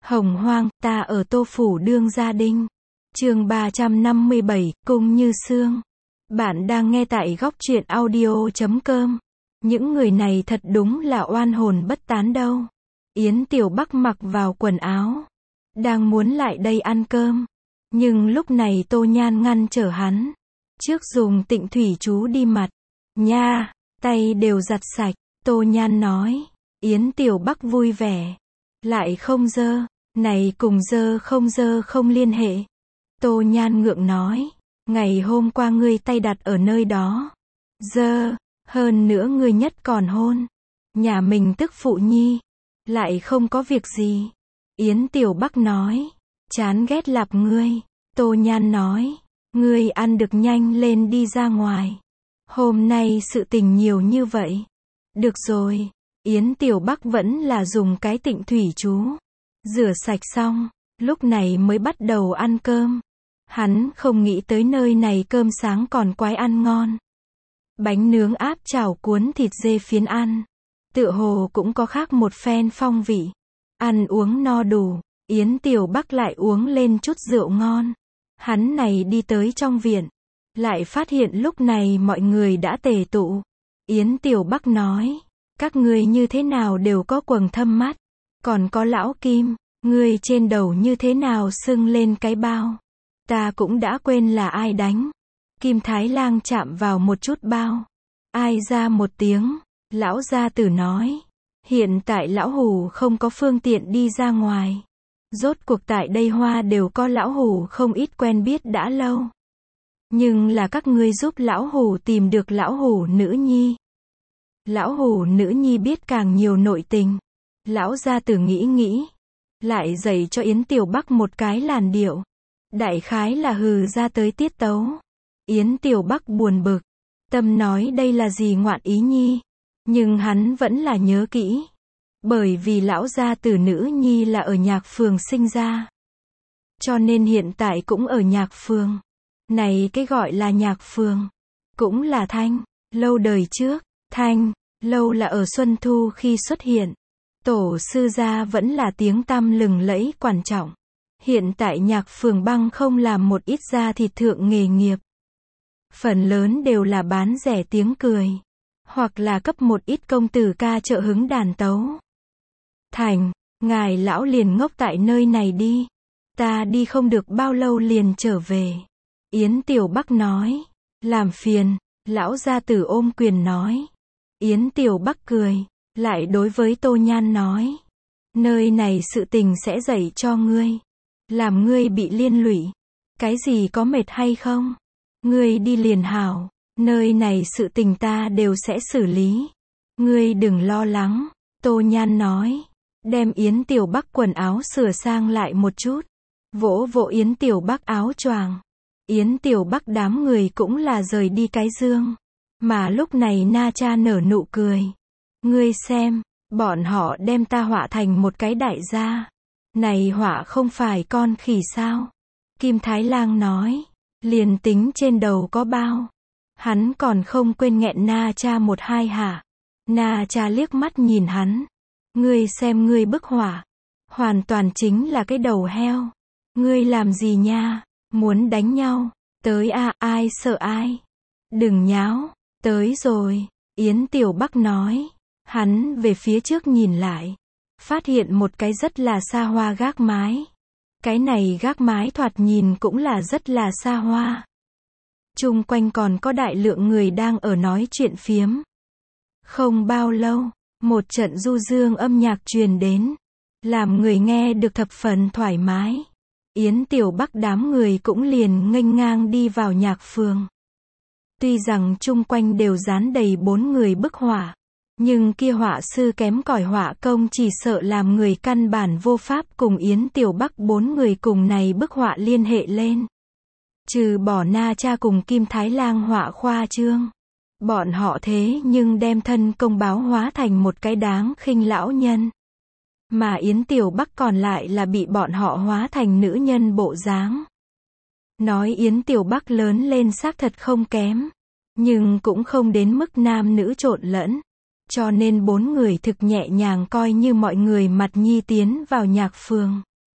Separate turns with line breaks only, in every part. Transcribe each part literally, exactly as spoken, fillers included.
Hồng Hoang, ta ở Tô Phủ Đương Gia Đinh. Chương ba trăm năm mươi bảy, Cung Như Sương. Bạn đang nghe tại góc truyện audio chấm com. Những người này thật đúng là oan hồn bất tán đâu. Yến Tiểu Bắc mặc vào quần áo, đang muốn lại đây ăn cơm. Nhưng lúc này Tô Nhan ngăn trở hắn. Trước dùng Tịnh Thủy chú đi mặt. Nha, tay đều giặt sạch. Tô Nhan nói. Yến Tiểu Bắc vui vẻ. Lại không dơ. Này cùng dơ không dơ không liên hệ. Tô Nhan ngượng nói. Ngày hôm qua ngươi tay đặt ở nơi đó. Dơ. Hơn nữa ngươi nhất còn hôn. Nhà mình tức phụ nhi. Lại không có việc gì. Yến Tiểu Bắc nói. Chán ghét lạp ngươi. Tô Nhan nói. Ngươi ăn được nhanh lên đi ra ngoài. Hôm nay sự tình nhiều như vậy. Được rồi. Yến Tiểu Bắc vẫn là dùng cái Tịnh Thủy chú. Rửa sạch xong, lúc này mới bắt đầu ăn cơm. Hắn không nghĩ tới nơi này cơm sáng còn quái ăn ngon. Bánh nướng áp chảo cuốn thịt dê phiến ăn. Tựa hồ cũng có khác một phen phong vị. Ăn uống no đủ, Yến Tiểu Bắc lại uống lên chút rượu ngon. Hắn này đi tới trong viện, lại phát hiện lúc này mọi người đã tề tụ. Yến Tiểu Bắc nói, các ngươi như thế nào đều có quầng thâm mắt. Còn có lão Kim, ngươi trên đầu như thế nào sưng lên cái bao. Ta cũng đã quên là ai đánh. Kim Thái Lang chạm vào một chút bao. Ai ra một tiếng, lão gia tử nói. Hiện tại lão hủ không có phương tiện đi ra ngoài. Rốt cuộc tại đây hoa đều có lão hủ không ít quen biết đã lâu. Nhưng là các ngươi giúp lão hủ tìm được lão hủ nữ nhi. Lão hủ nữ nhi biết càng nhiều nội tình. Lão gia tử nghĩ nghĩ. Lại dạy cho Yến Tiểu Bắc một cái làn điệu. Đại khái là hừ ra tới tiết tấu. Yến Tiểu Bắc buồn bực. Tâm nói đây là gì ngoạn ý nhi. Nhưng hắn vẫn là nhớ kỹ. Bởi vì lão gia tử nữ nhi là ở Nhạc Phường sinh ra. Cho nên hiện tại cũng ở Nhạc Phường. Này cái gọi là Nhạc Phường. Cũng là Thanh. Lâu đời trước. Thanh. Lâu là ở Xuân Thu khi xuất hiện. Tổ sư gia vẫn là tiếng tăm lừng lẫy quan trọng. Hiện tại Nhạc Phường băng không làm một ít gia thịt thượng nghề nghiệp. Phần lớn đều là bán rẻ tiếng cười. Hoặc là cấp một ít công tử ca trợ hứng đàn tấu. Thành, ngài lão liền ngốc tại nơi này đi. Ta đi không được bao lâu liền trở về. Yến Tiểu Bắc nói. Làm phiền, lão gia tử ôm quyền nói. Yến Tiểu Bắc cười. Lại đối với Tô Nhan nói. Nơi này sự tình sẽ dạy cho ngươi. Làm ngươi bị liên lụy. Cái gì có mệt hay không? Ngươi đi liền hảo. Nơi này sự tình ta đều sẽ xử lý. Ngươi đừng lo lắng. Tô Nhan nói. Đem Yến Tiểu Bắc quần áo sửa sang lại một chút. Vỗ vỗ Yến Tiểu Bắc áo choàng. Yến Tiểu Bắc đám người cũng là rời đi cái dương. Mà lúc này Na Cha nở nụ cười. Ngươi xem, bọn họ đem ta họa thành một cái đại gia. Này họa không phải con khỉ sao? Kim Thái Lang nói. Liền tính trên đầu có bao. Hắn còn không quên nghẹn Na Cha một hai hả. Na Cha liếc mắt nhìn hắn. Ngươi xem ngươi bức họa. Hoàn toàn chính là cái đầu heo. Ngươi làm gì nha? Muốn đánh nhau? Tới a, à, ai sợ ai? Đừng nháo. Tới rồi. Yến Tiểu Bắc nói. Hắn về phía trước nhìn lại. Phát hiện một cái rất là xa hoa gác mái. Cái này gác mái thoạt nhìn cũng là rất là xa hoa. Chung quanh còn có đại lượng người đang ở nói chuyện phiếm. Không bao lâu, một trận du dương âm nhạc truyền đến. Làm người nghe được thập phần thoải mái. Yến Tiểu Bắc đám người cũng liền nghênh ngang đi vào Nhạc Phường. Tuy rằng chung quanh đều dán đầy bốn người bức họa. Nhưng kia họa sư kém cỏi họa công chỉ sợ làm người căn bản vô pháp cùng Yến Tiểu Bắc bốn người cùng này bức họa liên hệ lên. Trừ bỏ Na Cha cùng Kim Thái Lang họa khoa trương. Bọn họ thế nhưng đem thân công báo hóa thành một cái đáng khinh lão nhân. Mà Yến Tiểu Bắc còn lại là bị bọn họ hóa thành nữ nhân bộ dáng. Nói Yến Tiểu Bắc lớn lên xác thật không kém. Nhưng cũng không đến mức nam nữ trộn lẫn. Cho nên bốn người thực nhẹ nhàng coi như mọi người mặt nhi tiến vào Nhạc Phường.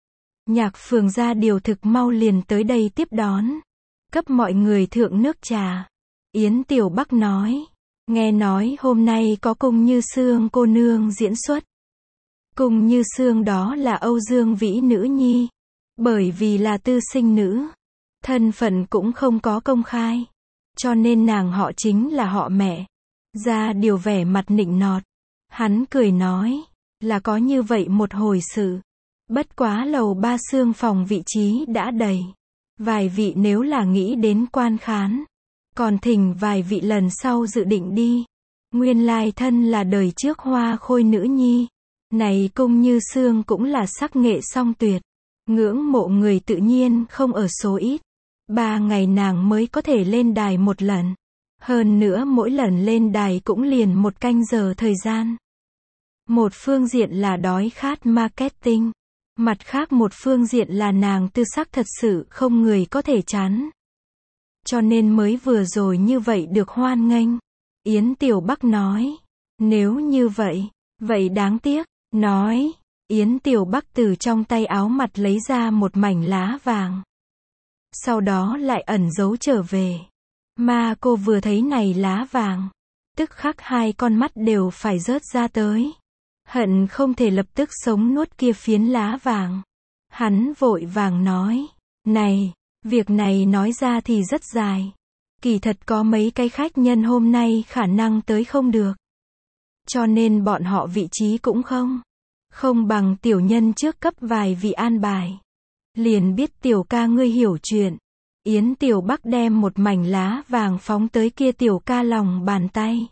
Nhạc Phường ra điều thực mau liền tới đây tiếp đón. Cấp mọi người thượng nước trà. Yến Tiểu Bắc nói. Nghe nói hôm nay có Cung Như Sương cô nương diễn xuất. Cung Như Sương đó là Âu Dương Vĩ nữ nhi. Bởi vì là tư sinh nữ. Thân phận cũng không có công khai. Cho nên nàng họ chính là họ mẹ. Ra điều vẻ mặt nịnh nọt. Hắn cười nói. Là có như vậy một hồi sự. Bất quá lầu ba Sương phòng vị trí đã đầy. Vài vị nếu là nghĩ đến quan khán. Còn thỉnh vài vị lần sau dự định đi. Nguyên lai thân là đời trước Hoa Khôi nữ nhi. Này Cung Như Sương cũng là sắc nghệ song tuyệt. Ngưỡng mộ người tự nhiên không ở số ít. Ba ngày nàng mới có thể lên đài một lần. Hơn nữa mỗi lần lên đài cũng liền một canh giờ thời gian. Một phương diện là đói khát marketing. Mặt khác một phương diện là nàng tư sắc thật sự không người có thể chán. Cho nên mới vừa rồi như vậy được hoan nghênh. Yến Tiểu Bắc nói. Nếu như vậy, vậy đáng tiếc. Nói. Yến Tiểu Bắc từ trong tay áo mặt lấy ra một mảnh lá vàng. Sau đó lại ẩn giấu trở về. Mà cô vừa thấy này lá vàng. Tức khắc hai con mắt đều phải rớt ra tới. Hận không thể lập tức sống nuốt kia phiến lá vàng. Hắn vội vàng nói. Này, việc này nói ra thì rất dài. Kỳ thật có mấy cái khách nhân hôm nay khả năng tới không được. Cho nên bọn họ vị trí cũng không. Không bằng tiểu nhân trước cấp vài vị an bài. Liền biết tiểu ca ngươi hiểu chuyện. Yến Tiểu Bắc đem một mảnh lá vàng phóng tới kia tiểu ca lòng bàn tay.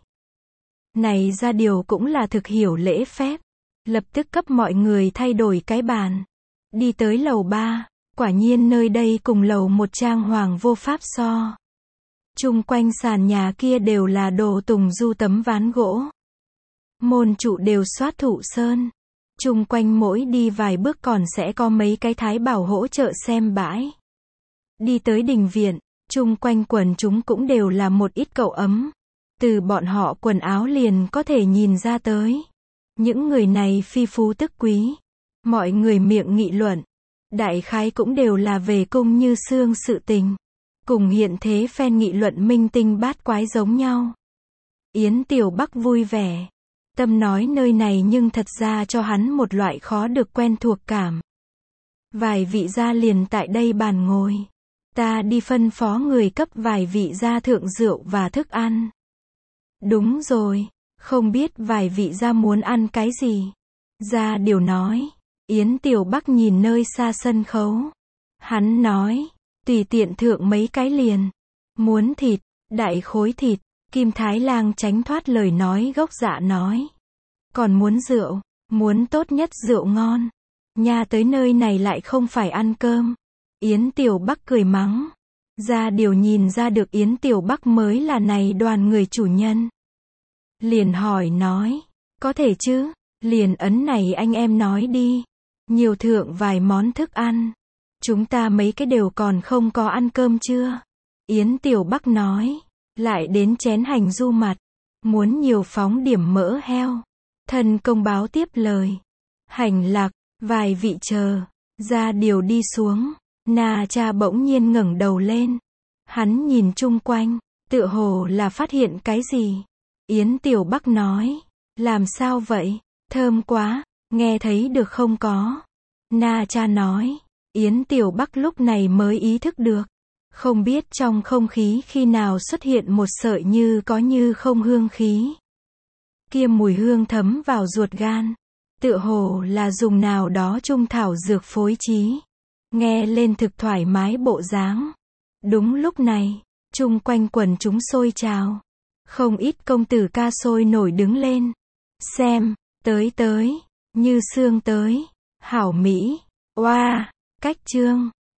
Này ra điều cũng là thực hiểu lễ phép. Lập tức cấp mọi người thay đổi cái bàn. Đi tới lầu ba. Quả nhiên nơi đây cùng lầu một trang hoàng vô pháp so. Chung quanh sàn nhà kia đều là đồ tùng du tấm ván gỗ. Môn trụ đều xoát thụ sơn. Chung quanh mỗi đi vài bước còn sẽ có mấy cái thái bảo hỗ trợ xem bãi. Đi tới đình viện, chung quanh quần chúng cũng đều là một ít cậu ấm. Từ bọn họ quần áo liền có thể nhìn ra tới. Những người này phi phú tức quý. Mọi người miệng nghị luận. Đại khái cũng đều là về Cung Như Sương sự tình. Cùng hiện thế phen nghị luận minh tinh bát quái giống nhau. Yến Tiểu Bắc vui vẻ. Tâm nói nơi này nhưng thật ra cho hắn một loại khó được quen thuộc cảm. Vài vị gia liền tại đây bàn ngồi. Ta đi phân phó người cấp vài vị gia thượng rượu và thức ăn. Đúng rồi, không biết vài vị gia muốn ăn cái gì. Gia điều nói. Yến Tiểu Bắc nhìn nơi xa sân khấu. Hắn nói, tùy tiện thượng mấy cái liền. Muốn thịt, đại khối thịt. Kim Thái Lang tránh thoát lời nói gốc dạ nói. Còn muốn rượu, muốn tốt nhất rượu ngon. Nhà tới nơi này lại không phải ăn cơm. Yến Tiểu Bắc cười mắng. Ra điều nhìn ra được Yến Tiểu Bắc mới là này đoàn người chủ nhân. Liền hỏi nói, có thể chứ, liền ấn này anh em nói đi. Nhiều thượng vài món thức ăn. Chúng ta mấy cái đều còn không có ăn cơm chưa? Yến Tiểu Bắc nói. Lại đến chén hành du mặt. Muốn nhiều phóng điểm mỡ heo. Thần công báo tiếp lời. Hành lạc, vài vị chờ. Ra điều đi xuống. Na cha bỗng nhiên ngẩng đầu lên. Hắn nhìn chung quanh. Tựa hồ là phát hiện cái gì. Yến Tiểu Bắc nói. Làm sao vậy? Thơm quá. Nghe thấy được không có? Na cha nói. Yến Tiểu Bắc lúc này mới ý thức được. Không biết trong không khí khi nào xuất hiện một sợi như có như không hương khí. Kia mùi hương thấm vào ruột gan. Tựa hồ là dùng nào đó trung thảo dược phối trí. Nghe lên thực thoải mái bộ dáng. Đúng lúc này, chung quanh quần chúng sôi trào. Không ít công tử ca sôi nổi đứng lên. Xem, tới tới, Như Sương tới. Hảo Mỹ, oa, cách trương.